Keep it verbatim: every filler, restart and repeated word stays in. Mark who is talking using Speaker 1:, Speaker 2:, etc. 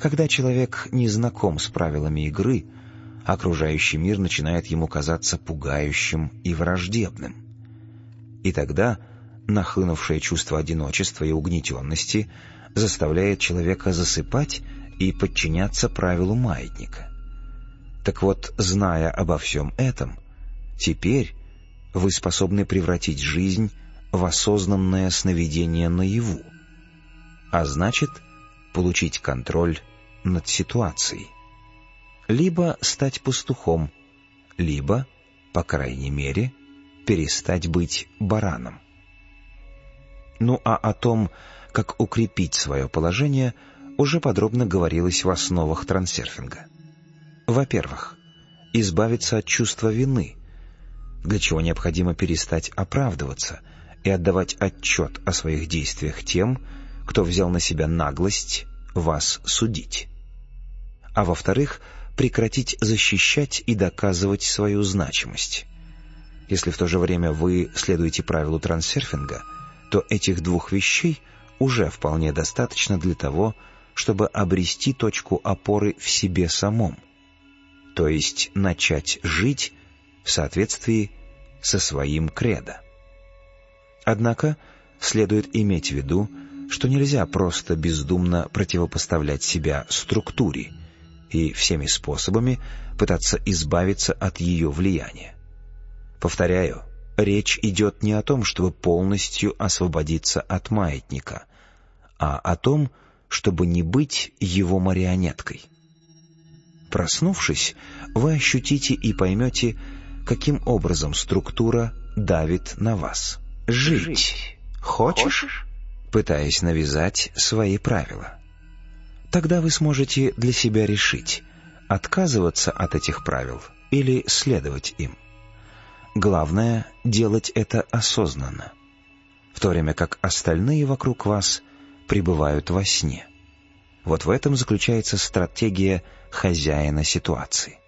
Speaker 1: Когда человек не знаком с правилами игры, окружающий мир начинает ему казаться пугающим и враждебным. И тогда нахлынувшее чувство одиночества и угнетенности заставляет человека засыпать и подчиняться правилу маятника. Так вот, зная обо всем этом, теперь вы способны превратить жизнь в осознанное сновидение наяву, а значит, получить контроль над ситуацией. Либо стать пастухом, либо, по крайней мере, перестать быть бараном. Ну а о том, как укрепить свое положение, уже подробно говорилось в основах трансерфинга. Во-первых, избавиться от чувства вины, для чего необходимо перестать оправдываться и отдавать отчет о своих действиях тем, кто взял на себя наглость вас судить. А во-вторых, прекратить защищать и доказывать свою значимость. Если в то же время вы следуете правилу трансерфинга, то этих двух вещей уже вполне достаточно для того, чтобы обрести точку опоры в себе самом, то есть начать жить в соответствии со своим кредо. Однако следует иметь в виду, что нельзя просто бездумно противопоставлять себя структуре и всеми способами пытаться избавиться от ее влияния. Повторяю, речь идет не о том, чтобы полностью освободиться от маятника, а о том, чтобы не быть его марионеткой. Проснувшись, вы ощутите и поймете, каким образом структура давит на вас. Жить, Жить. Хочешь? Хочешь? Пытаясь навязать свои правила. Тогда вы сможете для себя решить, отказываться от этих правил или следовать им. Главное — делать это осознанно, в то время как остальные вокруг вас пребывают во сне. Вот в этом заключается стратегия хозяина ситуации.